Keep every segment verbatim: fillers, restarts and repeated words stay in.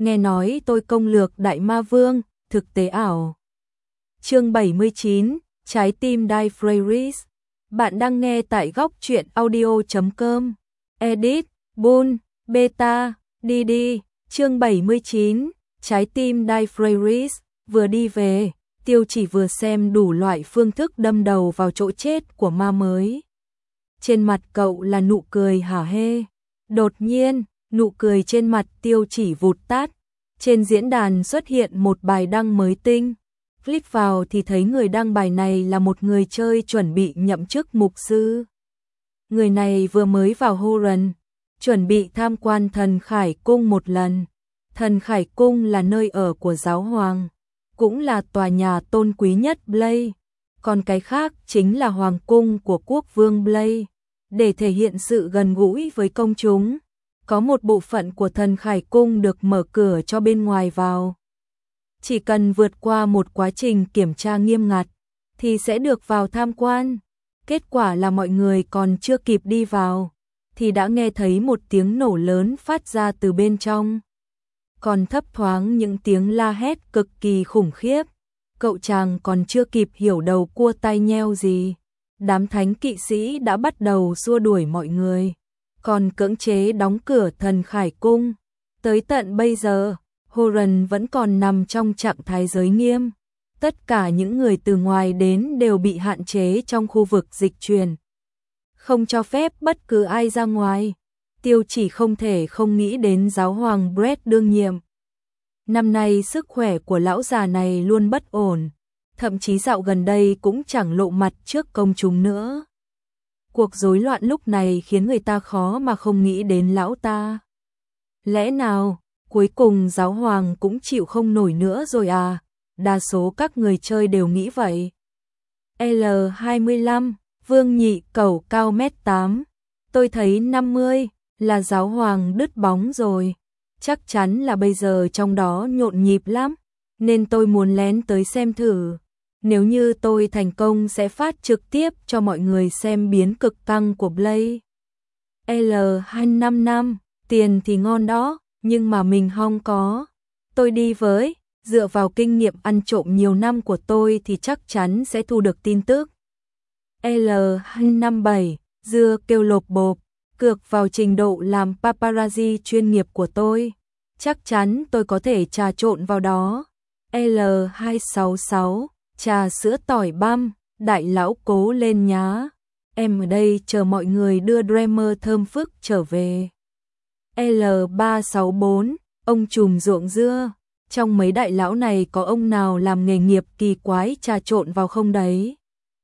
nghe nói tôi công lược Đại Ma Vương, thực tế ảo. Chương bảy mươi chín, Trái tim Daenerys. Bạn đang nghe tại góc truyện audio chấm com. Edit, Bull, Beta, Didi. Chương bảy mươi chín, Trái tim Daenerys. Vừa đi về, Tiêu Chỉ vừa xem đủ loại phương thức đâm đầu vào chỗ chết của ma mới. Trên mặt cậu là nụ cười hả hê. Đột nhiên, nụ cười trên mặt Tiêu Chỉ vụt tắt. Trên diễn đàn xuất hiện một bài đăng mới tinh. Click vào thì thấy người đăng bài này là một người chơi chuẩn bị nhậm chức mục sư. Người này vừa mới vào Horan, chuẩn bị tham quan Thần Khải Cung một lần. Thần Khải Cung là nơi ở của giáo hoàng, cũng là tòa nhà tôn quý nhất Blaze. Còn cái khác chính là hoàng cung của quốc vương Blaze. Để thể hiện sự gần gũi với công chúng, có một bộ phận của Thần Khải Cung được mở cửa cho bên ngoài vào. Chỉ cần vượt qua một quá trình kiểm tra nghiêm ngặt thì sẽ được vào tham quan. Kết quả là mọi người còn chưa kịp đi vào thì đã nghe thấy một tiếng nổ lớn phát ra từ bên trong. Còn thấp thoáng những tiếng la hét cực kỳ khủng khiếp. Cậu chàng còn chưa kịp hiểu đầu cua tai nheo gì, đám thánh kỵ sĩ đã bắt đầu xua đuổi mọi người, còn cưỡng chế đóng cửa Thần Khải Cung. Tới tận bây giờ, Horan vẫn còn nằm trong trạng thái giới nghiêm. Tất cả những người từ ngoài đến đều bị hạn chế trong khu vực dịch chuyển, không cho phép bất cứ ai ra ngoài. Tiêu Chỉ không thể không nghĩ đến giáo hoàng Brett đương nhiệm. Năm nay sức khỏe của lão già này luôn bất ổn, thậm chí dạo gần đây cũng chẳng lộ mặt trước công chúng nữa. Cuộc rối loạn lúc này khiến người ta khó mà không nghĩ đến lão ta. Lẽ nào cuối cùng giáo hoàng cũng chịu không nổi nữa rồi à? Đa số các người chơi đều nghĩ vậy. L hai mươi lăm, Vương Nhị Cẩu cao mét tám. Tôi thấy năm mươi là giáo hoàng đứt bóng rồi. Chắc chắn là bây giờ trong đó nhộn nhịp lắm, nên tôi muốn lén tới xem thử. Nếu như tôi thành công sẽ phát trực tiếp cho mọi người xem biến cực căng của Blaze. L hai năm năm, tiền thì ngon đó, nhưng mà mình không có. Tôi đi với, dựa vào kinh nghiệm ăn trộm nhiều năm của tôi thì chắc chắn sẽ thu được tin tức. L hai năm bảy, dưa kêu lộp bộp, cược vào trình độ làm paparazzi chuyên nghiệp của tôi. Chắc chắn tôi có thể trà trộn vào đó. L hai sáu sáu, trà sữa tỏi băm, đại lão cố lên nhá. Em ở đây chờ mọi người đưa Dreamer thơm phức trở về. L ba sáu bốn, ông trùm ruộng dưa. Trong mấy đại lão này có ông nào làm nghề nghiệp kỳ quái trà trộn vào không đấy?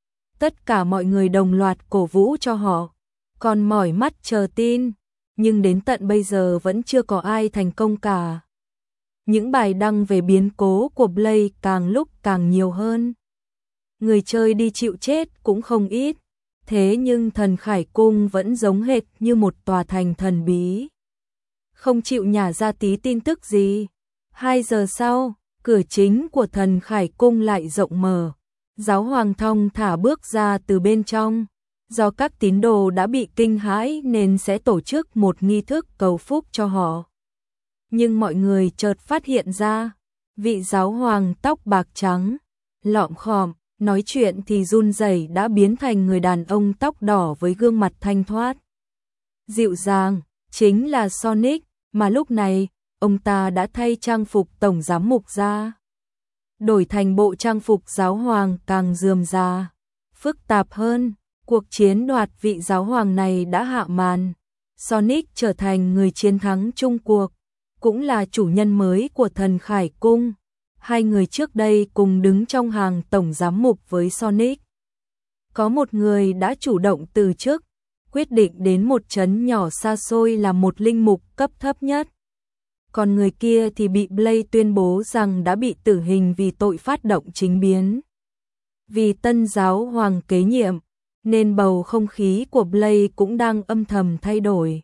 Tất cả mọi người đồng loạt cổ vũ cho họ, còn mỏi mắt chờ tin, nhưng đến tận bây giờ vẫn chưa có ai thành công cả. Những bài đăng về biến cố của Blaze càng lúc càng nhiều hơn. Người chơi đi chịu chết cũng không ít, thế nhưng Thần Khải Cung vẫn giống hệt như một tòa thành thần bí, không chịu nhả ra tí tin tức gì. Hai giờ sau, cửa chính của Thần Khải Cung lại rộng mở. Giáo hoàng thong thả bước ra từ bên trong. Do các tín đồ đã bị kinh hãi nên sẽ tổ chức một nghi thức cầu phúc cho họ. Nhưng mọi người chợt phát hiện ra, vị giáo hoàng tóc bạc trắng, lọm khòm, nói chuyện thì run rẩy đã biến thành người đàn ông tóc đỏ với gương mặt thanh thoát, dịu dàng, chính là Sonic, mà lúc này, ông ta đã thay trang phục tổng giám mục ra. Đổi thành bộ trang phục giáo hoàng càng rườm rà, phức tạp hơn. Cuộc chiến đoạt vị giáo hoàng này đã hạ màn. Sonic trở thành người chiến thắng chung cuộc, cũng là chủ nhân mới của Thần Khải Cung. Hai người trước đây cùng đứng trong hàng tổng giám mục với Sonic. Có một người đã chủ động từ chức, quyết định đến một trấn nhỏ xa xôi làm một linh mục cấp thấp nhất. Còn người kia thì bị Blaze tuyên bố rằng đã bị tử hình vì tội phát động chính biến. Vì tân giáo hoàng kế nhiệm, nên bầu không khí của Blaze cũng đang âm thầm thay đổi.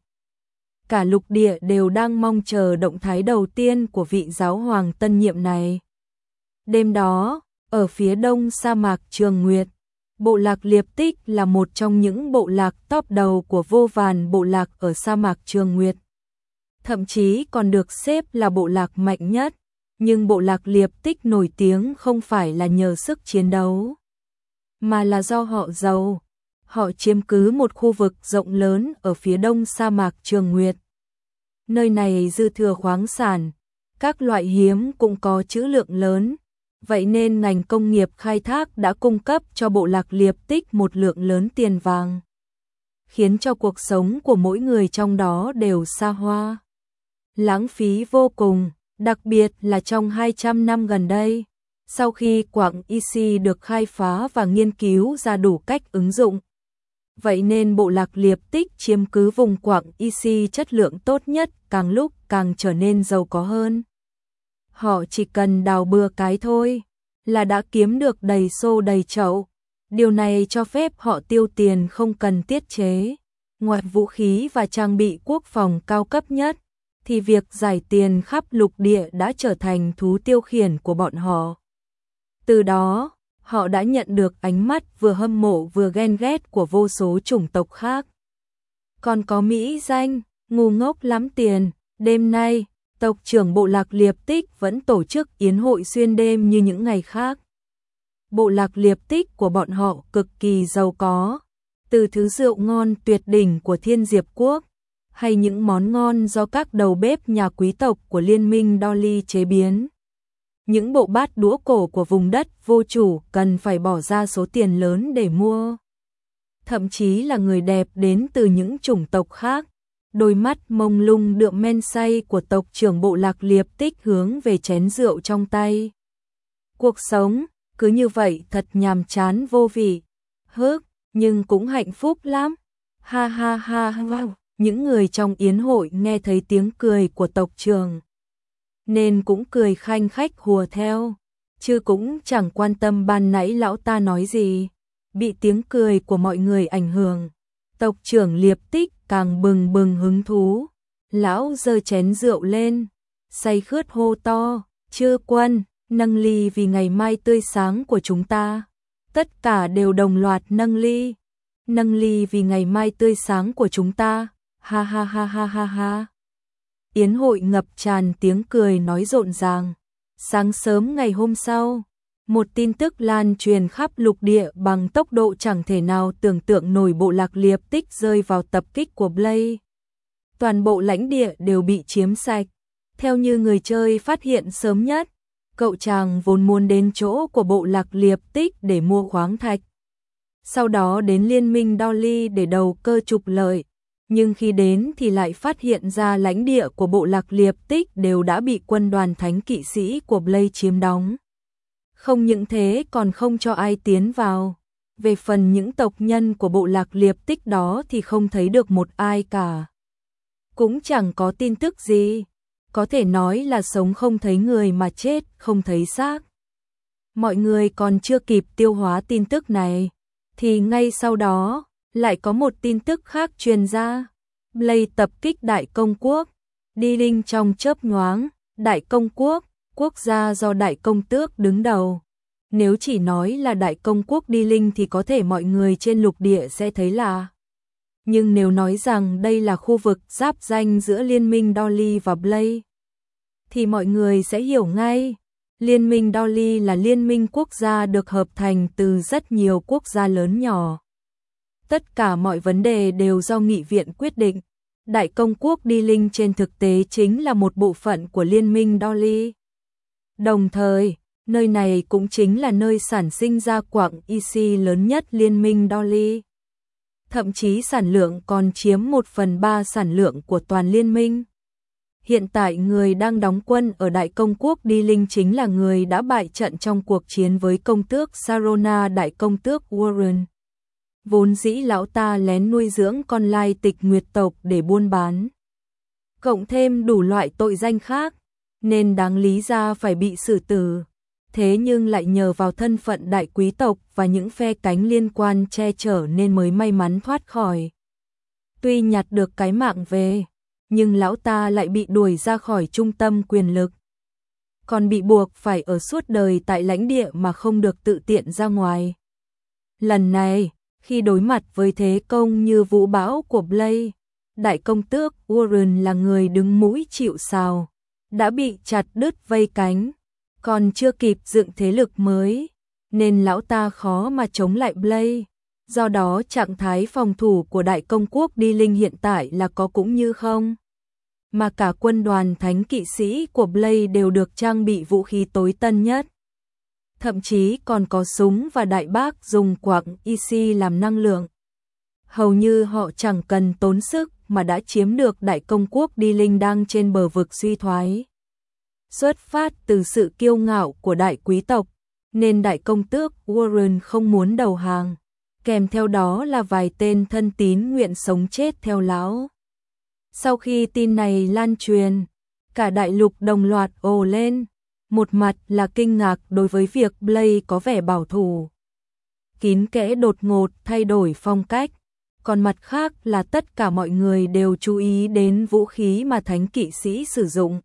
Cả lục địa đều đang mong chờ động thái đầu tiên của vị giáo hoàng tân nhiệm này. Đêm đó, ở phía đông sa mạc Trường Nguyệt, bộ lạc Liệp Tích là một trong những bộ lạc top đầu của vô vàn bộ lạc ở sa mạc Trường Nguyệt. thậm chí còn được xếp là bộ lạc mạnh nhất, nhưng bộ lạc Liệp Tích nổi tiếng không phải là nhờ sức chiến đấu, mà là do họ giàu. Họ chiếm cứ một khu vực rộng lớn ở phía đông sa mạc Trường Nguyệt. Nơi này dư thừa khoáng sản, các loại hiếm cũng có trữ lượng lớn, vậy nên ngành công nghiệp khai thác đã cung cấp cho bộ lạc Liệp Tích một lượng lớn tiền vàng, khiến cho cuộc sống của mỗi người trong đó đều xa hoa, lãng phí vô cùng, đặc biệt là trong hai trăm năm gần đây, sau khi quặng Isi được khai phá và nghiên cứu ra đủ cách ứng dụng. Vậy nên bộ lạc Liệp Tích chiếm cứ vùng quặng Isi chất lượng tốt nhất, càng lúc càng trở nên giàu có hơn. Họ chỉ cần đào bừa cái thôi là đã kiếm được đầy xô đầy chậu. Điều này cho phép họ tiêu tiền không cần tiết chế. Ngoài vũ khí và trang bị quốc phòng cao cấp nhất, thì việc giải tiền khắp lục địa đã trở thành thú tiêu khiển của bọn họ. Từ đó, họ đã nhận được ánh mắt vừa hâm mộ vừa ghen ghét của vô số chủng tộc khác. Còn có mỹ danh, ngu ngốc lắm tiền, đêm nay, tộc trưởng bộ lạc Liệp Tích vẫn tổ chức yến hội xuyên đêm như những ngày khác. Bộ lạc Liệp Tích của bọn họ cực kỳ giàu có, từ thứ rượu ngon tuyệt đỉnh của Thiên Diệp Quốc, hay những món ngon do các đầu bếp nhà quý tộc của Liên minh Dolly chế biến. Những bộ bát đũa cổ của vùng đất vô chủ cần phải bỏ ra số tiền lớn để mua. Thậm chí là người đẹp đến từ những chủng tộc khác, đôi mắt mông lung đượm men say của tộc trưởng bộ lạc Liệp Tích hướng về chén rượu trong tay. Cuộc sống cứ như vậy thật nhàm chán vô vị, hức, nhưng cũng hạnh phúc lắm. Ha ha ha ha. Những người trong yến hội nghe thấy tiếng cười của tộc trưởng, nên cũng cười khanh khách hùa theo, chứ cũng chẳng quan tâm ban nãy lão ta nói gì. Bị tiếng cười của mọi người ảnh hưởng, tộc trưởng Liệp Tích càng bừng bừng hứng thú. Lão giơ chén rượu lên, say khướt hô to, chư quân, nâng ly vì ngày mai tươi sáng của chúng ta. Tất cả đều đồng loạt nâng ly, nâng ly vì ngày mai tươi sáng của chúng ta. Ha ha ha ha ha ha. Yến hội ngập tràn tiếng cười nói rộn ràng. Sáng sớm ngày hôm sau, một tin tức lan truyền khắp lục địa bằng tốc độ chẳng thể nào tưởng tượng nổi. Bộ lạc Liệp Tích rơi vào tập kích của Blade. Toàn bộ lãnh địa đều bị chiếm sạch. Theo như người chơi phát hiện sớm nhất, cậu chàng vốn muốn đến chỗ của bộ lạc Liệp Tích để mua khoáng thạch, sau đó đến Liên minh Dolly để đầu cơ trục lợi. Nhưng khi đến thì lại phát hiện ra lãnh địa của bộ lạc Liệp Tích đều đã bị quân đoàn thánh kỵ sĩ của Blade chiếm đóng. Không những thế còn không cho ai tiến vào. Về phần những tộc nhân của bộ lạc Liệp Tích đó thì không thấy được một ai cả. Cũng chẳng có tin tức gì. Có thể nói là sống không thấy người mà chết không thấy xác. Mọi người còn chưa kịp tiêu hóa tin tức này, thì ngay sau đó lại có một tin tức khác truyền ra. Blade tập kích Đại Công Quốc. Đi Linh trong chớp nhoáng. Đại Công Quốc, quốc gia do Đại Công Tước đứng đầu. Nếu chỉ nói là Đại Công Quốc Đi Linh thì có thể mọi người trên lục địa sẽ thấy lạ. Nhưng nếu nói rằng đây là khu vực giáp ranh giữa Liên minh Dolly và Blade, thì mọi người sẽ hiểu ngay. Liên minh Dolly là liên minh quốc gia được hợp thành từ rất nhiều quốc gia lớn nhỏ. Tất cả mọi vấn đề đều do nghị viện quyết định. Đại Công Quốc Đi Linh trên thực tế chính là một bộ phận của Liên minh Dolly. Đồng thời, nơi này cũng chính là nơi sản sinh ra quặng Isi lớn nhất Liên minh Dolly. Thậm chí sản lượng còn chiếm một phần ba sản lượng của toàn liên minh. Hiện tại người đang đóng quân ở Đại Công Quốc Đi Linh chính là người đã bại trận trong cuộc chiến với công tước Sarona. Đại Công Tước Warren. Vốn dĩ lão ta lén nuôi dưỡng con lai tịch nguyệt tộc để buôn bán, cộng thêm đủ loại tội danh khác, nên đáng lý ra phải bị xử tử. Thế nhưng lại nhờ vào thân phận đại quý tộc và những phe cánh liên quan che chở nên mới may mắn thoát khỏi. Tuy nhặt được cái mạng về, nhưng lão ta lại bị đuổi ra khỏi trung tâm quyền lực, còn bị buộc phải ở suốt đời tại lãnh địa mà không được tự tiện ra ngoài. Lần này, khi đối mặt với thế công như vũ bão của Blade, đại công tước Warren là người đứng mũi chịu sào, đã bị chặt đứt vây cánh, còn chưa kịp dựng thế lực mới, nên lão ta khó mà chống lại Blaze. Do đó trạng thái phòng thủ của đại công quốc Đi Linh hiện tại là có cũng như không. Mà cả quân đoàn thánh kỵ sĩ của Blaze đều được trang bị vũ khí tối tân nhất. Thậm chí còn có súng và đại bác dùng quặng i xê làm năng lượng. Hầu như họ chẳng cần tốn sức mà đã chiếm được đại công quốc Đi Linh đang trên bờ vực suy thoái. Xuất phát từ sự kiêu ngạo của đại quý tộc, nên đại công tước Warren không muốn đầu hàng, kèm theo đó là vài tên thân tín nguyện sống chết theo lão. Sau khi tin này lan truyền, cả đại lục đồng loạt ồ lên, một mặt là kinh ngạc đối với việc Blaze có vẻ bảo thủ, kín kẽ đột ngột thay đổi phong cách, còn mặt khác là tất cả mọi người đều chú ý đến vũ khí mà thánh kỵ sĩ sử dụng.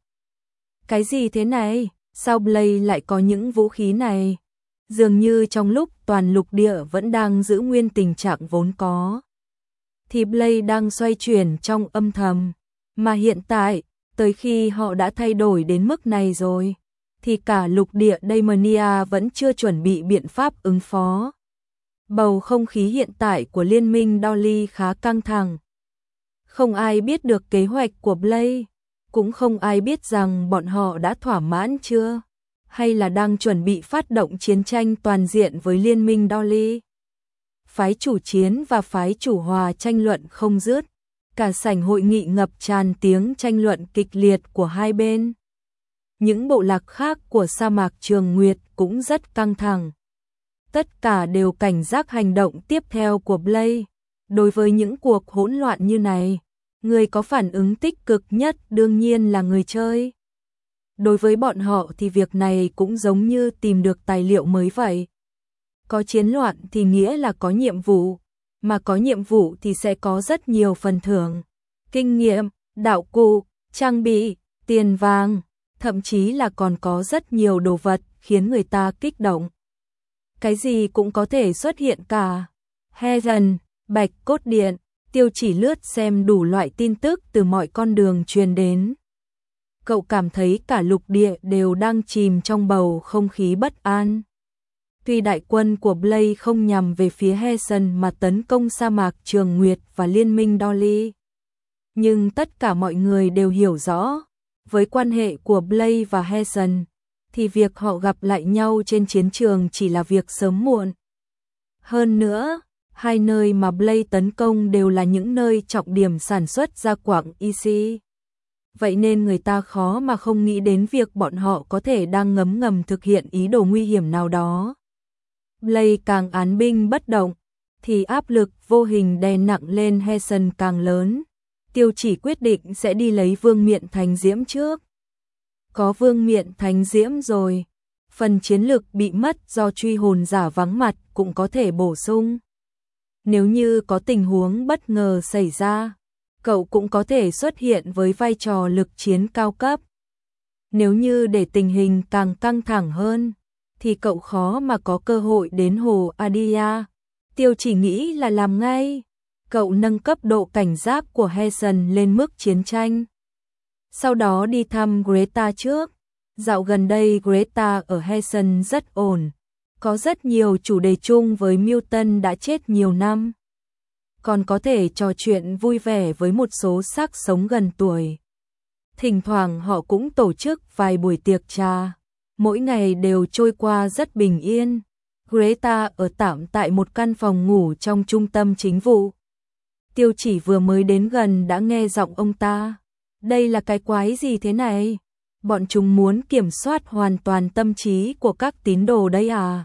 Cái gì thế này? Sao Blaze lại có những vũ khí này? Dường như trong lúc toàn lục địa vẫn đang giữ nguyên tình trạng vốn có, thì Blaze đang xoay chuyển trong âm thầm, mà hiện tại, tới khi họ đã thay đổi đến mức này rồi, thì cả lục địa Daemonia vẫn chưa chuẩn bị biện pháp ứng phó. Bầu không khí hiện tại của liên minh Dolly khá căng thẳng. Không ai biết được kế hoạch của Blaze, cũng không ai biết rằng bọn họ đã thỏa mãn chưa, hay là đang chuẩn bị phát động chiến tranh toàn diện với liên minh Dolly. Phái chủ chiến và phái chủ hòa tranh luận không dứt, cả sảnh hội nghị ngập tràn tiếng tranh luận kịch liệt của hai bên. Những bộ lạc khác của sa mạc Trường Nguyệt cũng rất căng thẳng. Tất cả đều cảnh giác hành động tiếp theo của Blaze. Đối với những cuộc hỗn loạn như này, người có phản ứng tích cực nhất đương nhiên là người chơi. Đối với bọn họ thì việc này cũng giống như tìm được tài liệu mới vậy. Có chiến loạn thì nghĩa là có nhiệm vụ, mà có nhiệm vụ thì sẽ có rất nhiều phần thưởng, kinh nghiệm, đạo cụ, trang bị, tiền vàng, thậm chí là còn có rất nhiều đồ vật khiến người ta kích động. Cái gì cũng có thể xuất hiện cả. Heaven, Bạch Cốt Điện, Tiêu Chỉ lướt xem đủ loại tin tức từ mọi con đường truyền đến. Cậu cảm thấy cả lục địa đều đang chìm trong bầu không khí bất an. Tuy đại quân của Blaze không nhằm về phía Heaven mà tấn công sa mạc Trường Nguyệt và liên minh Dolly, nhưng tất cả mọi người đều hiểu rõ, với quan hệ của Blaze và Heaven, thì việc họ gặp lại nhau trên chiến trường chỉ là việc sớm muộn. Hơn nữa, hai nơi mà Blaze tấn công đều là những nơi trọng điểm sản xuất ra quặng i xê. Vậy nên người ta khó mà không nghĩ đến việc bọn họ có thể đang ngấm ngầm thực hiện ý đồ nguy hiểm nào đó. Blaze càng án binh bất động, thì áp lực vô hình đè nặng lên Heaven càng lớn. Tiêu Chỉ quyết định sẽ đi lấy Vương Miện Thánh Diễm trước. Có Vương Miện Thánh Diễm rồi, phần chiến lực bị mất do truy hồn giả vắng mặt cũng có thể bổ sung. Nếu như có tình huống bất ngờ xảy ra, cậu cũng có thể xuất hiện với vai trò lực chiến cao cấp. Nếu như để tình hình càng căng thẳng hơn, thì cậu khó mà có cơ hội đến Hồ Adia. Tiêu Chỉ nghĩ là làm ngay. Cậu nâng cấp độ cảnh giác của Heaven lên mức chiến tranh. Sau đó đi thăm Greta trước. Dạo gần đây Greta ở Heaven rất ổn. Có rất nhiều chủ đề chung với Milton đã chết nhiều năm. Còn có thể trò chuyện vui vẻ với một số xác sống gần tuổi. Thỉnh thoảng họ cũng tổ chức vài buổi tiệc trà. Mỗi ngày đều trôi qua rất bình yên. Greta ở tạm tại một căn phòng ngủ trong trung tâm chính vụ. Tiêu Chỉ vừa mới đến gần đã nghe giọng ông ta. Đây là cái quái gì thế này? Bọn chúng muốn kiểm soát hoàn toàn tâm trí của các tín đồ đây à?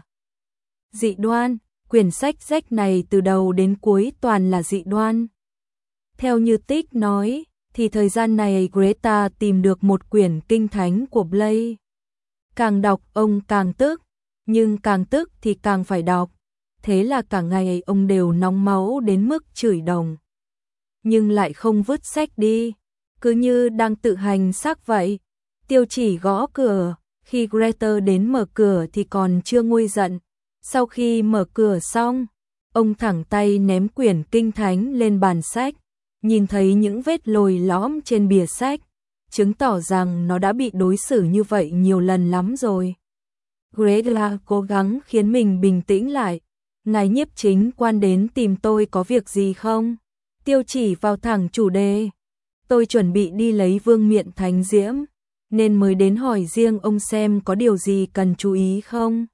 Dị đoan, quyển sách rách này từ đầu đến cuối toàn là dị đoan. Theo như Tích nói, thì thời gian này Greta tìm được một quyển kinh thánh của Blaze. Càng đọc ông càng tức, nhưng càng tức thì càng phải đọc. Thế là cả ngày ông đều nóng máu đến mức chửi đồng. Nhưng lại không vứt sách đi, cứ như đang tự hành xác vậy. Tiêu Chỉ gõ cửa, khi Greta đến mở cửa thì còn chưa nguôi giận. Sau khi mở cửa xong, ông thẳng tay ném quyển kinh thánh lên bàn sách, nhìn thấy những vết lồi lõm trên bìa sách, chứng tỏ rằng nó đã bị đối xử như vậy nhiều lần lắm rồi. Greta cố gắng khiến mình bình tĩnh lại. Ngài nhiếp chính quan đến tìm tôi có việc gì không? Tiêu Chỉ vào thẳng chủ đề. Tôi chuẩn bị đi lấy Vương Miện Thánh Diễm, nên mới đến hỏi riêng ông xem có điều gì cần chú ý không.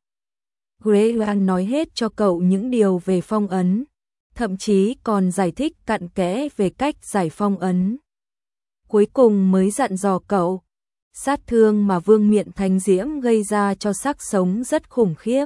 Greta nói hết cho cậu những điều về phong ấn, thậm chí còn giải thích cặn kẽ về cách giải phong ấn. Cuối cùng mới dặn dò cậu, sát thương mà Vương Miện Thánh Diễm gây ra cho xác sống rất khủng khiếp.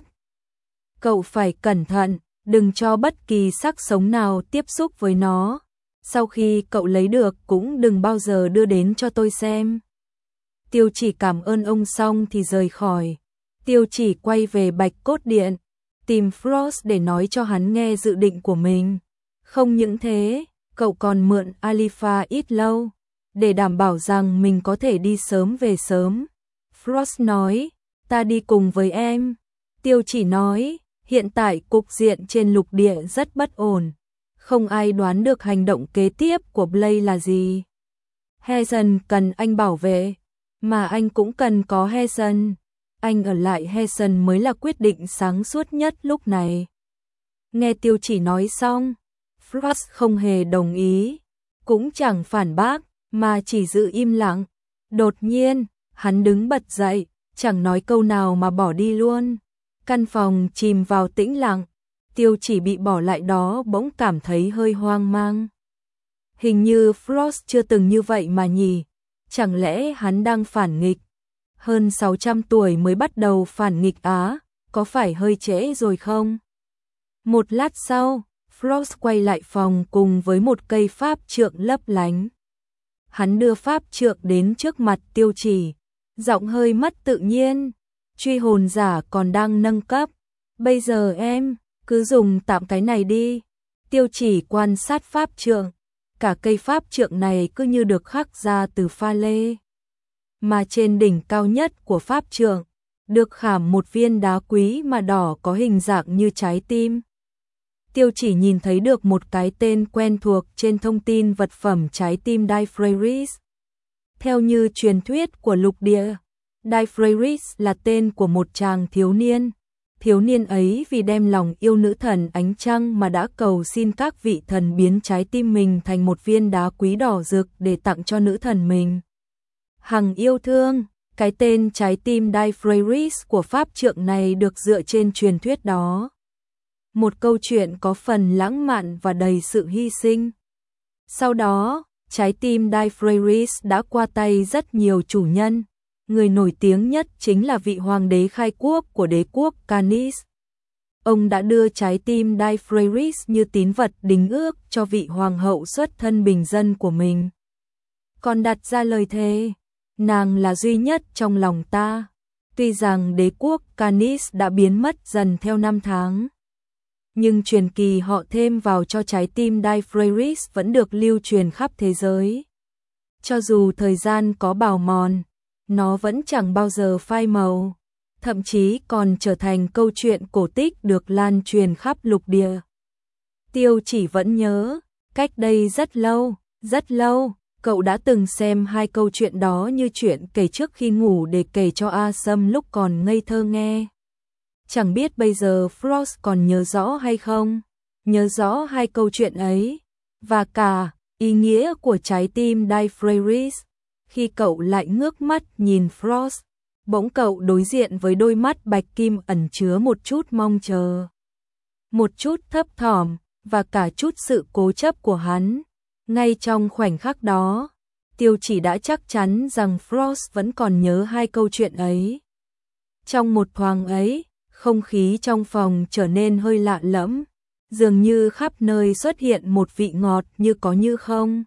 Cậu phải cẩn thận, đừng cho bất kỳ xác sống nào tiếp xúc với nó. Sau khi cậu lấy được cũng đừng bao giờ đưa đến cho tôi xem. Tiêu Chỉ cảm ơn ông xong thì rời khỏi. Tiêu Chỉ quay về Bạch Cốt Điện, tìm Frost để nói cho hắn nghe dự định của mình. Không những thế, cậu còn mượn Alifa ít lâu, để đảm bảo rằng mình có thể đi sớm về sớm. Frost nói, ta đi cùng với em. Tiêu Chỉ nói, hiện tại cục diện trên lục địa rất bất ổn. Không ai đoán được hành động kế tiếp của Blade là gì. Hazen cần anh bảo vệ, mà anh cũng cần có Hazen. Anh ở lại Hazen mới là quyết định sáng suốt nhất lúc này. Nghe Tiêu Chỉ nói xong, Frost không hề đồng ý, cũng chẳng phản bác, mà chỉ giữ im lặng. Đột nhiên, hắn đứng bật dậy, chẳng nói câu nào mà bỏ đi luôn. Căn phòng chìm vào tĩnh lặng. Tiêu Chỉ bị bỏ lại đó bỗng cảm thấy hơi hoang mang. Hình như Frost chưa từng như vậy mà nhỉ? Chẳng lẽ hắn đang phản nghịch? Hơn sáu trăm tuổi mới bắt đầu phản nghịch á, có phải hơi trễ rồi không? Một lát sau, Frost quay lại phòng cùng với một cây pháp trượng lấp lánh. Hắn đưa pháp trượng đến trước mặt Tiêu Chỉ, giọng hơi mất tự nhiên. Truy hồn giả còn đang nâng cấp, bây giờ em cứ dùng tạm cái này đi. Tiêu Chỉ quan sát pháp trượng, cả cây pháp trượng này cứ như được khắc ra từ pha lê. Mà trên đỉnh cao nhất của pháp trượng, được khảm một viên đá quý mà đỏ có hình dạng như trái tim. Tiêu Chỉ nhìn thấy được một cái tên quen thuộc trên thông tin vật phẩm trái tim Daephraris. Theo như truyền thuyết của lục địa, Daephraris là tên của một chàng thiếu niên. Thiếu niên ấy vì đem lòng yêu nữ thần ánh trăng mà đã cầu xin các vị thần biến trái tim mình thành một viên đá quý đỏ rực để tặng cho nữ thần mình. Hằng yêu thương, cái tên trái tim Daephraris của pháp trượng này được dựa trên truyền thuyết đó. Một câu chuyện có phần lãng mạn và đầy sự hy sinh. Sau đó, trái tim Daephraris đã qua tay rất nhiều chủ nhân. Người nổi tiếng nhất chính là vị hoàng đế khai quốc của đế quốc Canis. Ông đã đưa trái tim Daephraris như tín vật đính ước cho vị hoàng hậu xuất thân bình dân của mình. Còn đặt ra lời thề, nàng là duy nhất trong lòng ta. Tuy rằng đế quốc Canis đã biến mất dần theo năm tháng, nhưng truyền kỳ họ thêm vào cho trái tim Daephraris vẫn được lưu truyền khắp thế giới. Cho dù thời gian có bào mòn, nó vẫn chẳng bao giờ phai màu, thậm chí còn trở thành câu chuyện cổ tích được lan truyền khắp lục địa. Tiêu Chỉ vẫn nhớ, cách đây rất lâu, rất lâu, cậu đã từng xem hai câu chuyện đó như chuyện kể trước khi ngủ để kể cho A Sâm lúc còn ngây thơ nghe. Chẳng biết bây giờ Frost còn nhớ rõ hay không, nhớ rõ hai câu chuyện ấy, và cả ý nghĩa của trái tim Daephraris. Khi cậu lại ngước mắt nhìn Frost, bỗng cậu đối diện với đôi mắt bạch kim ẩn chứa một chút mong chờ, một chút thấp thỏm, và cả chút sự cố chấp của hắn. Ngay trong khoảnh khắc đó, Tiêu Chỉ đã chắc chắn rằng Frost vẫn còn nhớ hai câu chuyện ấy. Trong một thoáng ấy, không khí trong phòng trở nên hơi lạ lẫm, dường như khắp nơi xuất hiện một vị ngọt như có như không.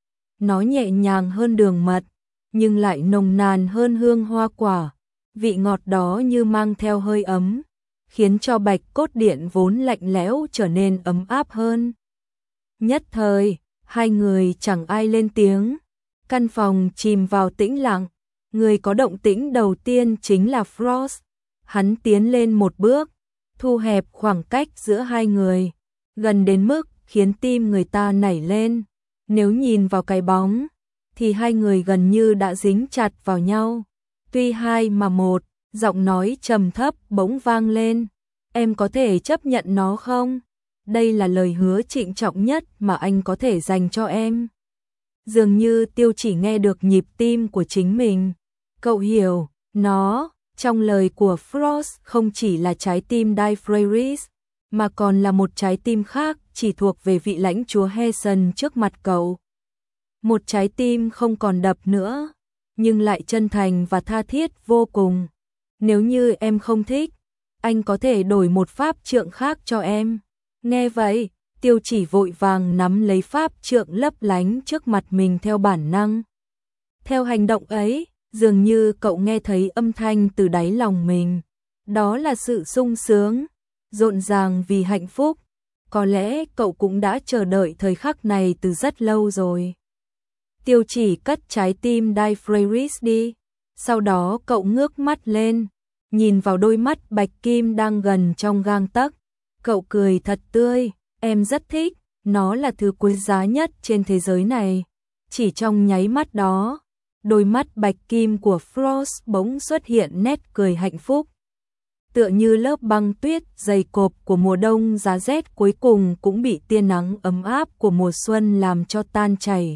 Nó nhẹ nhàng hơn đường mật, nhưng lại nồng nàn hơn hương hoa quả. Vị ngọt đó như mang theo hơi ấm, khiến cho Bạch Cốt Điện vốn lạnh lẽo trở nên ấm áp hơn. Nhất thời, hai người chẳng ai lên tiếng. Căn phòng chìm vào tĩnh lặng. Người có động tĩnh đầu tiên chính là Frost. Hắn tiến lên một bước, thu hẹp khoảng cách giữa hai người, gần đến mức khiến tim người ta nảy lên. Nếu nhìn vào cái bóng, thì hai người gần như đã dính chặt vào nhau. Tuy hai mà một, giọng nói trầm thấp bỗng vang lên. Em có thể chấp nhận nó không? Đây là lời hứa trịnh trọng nhất mà anh có thể dành cho em. Dường như Tiêu Chỉ nghe được nhịp tim của chính mình. Cậu hiểu, nó, trong lời của Frost không chỉ là trái tim Di Freris, mà còn là một trái tim khác chỉ thuộc về vị lãnh chúa Heason trước mặt cậu. Một trái tim không còn đập nữa, nhưng lại chân thành và tha thiết vô cùng. Nếu như em không thích, anh có thể đổi một pháp trượng khác cho em. Nghe vậy, Tiêu Chỉ vội vàng nắm lấy pháp trượng lấp lánh trước mặt mình theo bản năng. Theo hành động ấy, dường như cậu nghe thấy âm thanh từ đáy lòng mình. Đó là sự sung sướng, rộn ràng vì hạnh phúc. Có lẽ cậu cũng đã chờ đợi thời khắc này từ rất lâu rồi. Tiêu Chỉ cất trái tim Di Freris đi. Sau đó cậu ngước mắt lên, nhìn vào đôi mắt bạch kim đang gần trong gang tấc. Cậu cười thật tươi, em rất thích, nó là thứ quý giá nhất trên thế giới này. Chỉ trong nháy mắt đó, đôi mắt bạch kim của Frost bỗng xuất hiện nét cười hạnh phúc. Tựa như lớp băng tuyết dày cộp của mùa đông giá rét cuối cùng cũng bị tia nắng ấm áp của mùa xuân làm cho tan chảy.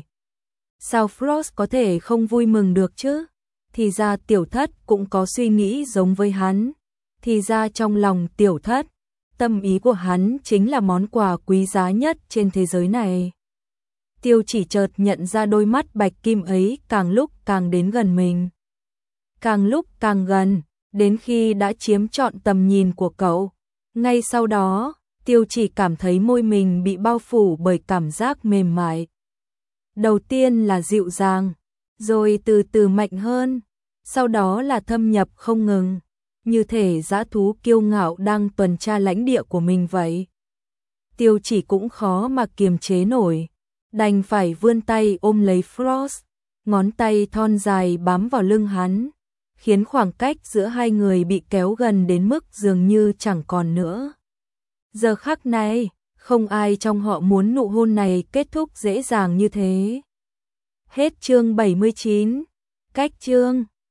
Sao Frost có thể không vui mừng được chứ? Thì ra Tiểu Thất cũng có suy nghĩ giống với hắn. Thì ra trong lòng Tiểu Thất, tâm ý của hắn chính là món quà quý giá nhất trên thế giới này. Tiêu Chỉ chợt nhận ra đôi mắt bạch kim ấy càng lúc càng đến gần mình. Càng lúc càng gần, đến khi đã chiếm trọn tầm nhìn của cậu. Ngay sau đó, Tiêu Chỉ cảm thấy môi mình bị bao phủ bởi cảm giác mềm mại. Đầu tiên là dịu dàng, rồi từ từ mạnh hơn, sau đó là thâm nhập không ngừng, như thể dã thú kiêu ngạo đang tuần tra lãnh địa của mình vậy. Tiêu Chỉ cũng khó mà kiềm chế nổi, đành phải vươn tay ôm lấy Frost, ngón tay thon dài bám vào lưng hắn, khiến khoảng cách giữa hai người bị kéo gần đến mức dường như chẳng còn nữa. Giờ khắc này, không ai trong họ muốn nụ hôn này kết thúc dễ dàng như thế. Hết chương bảy mươi chín. Cách chương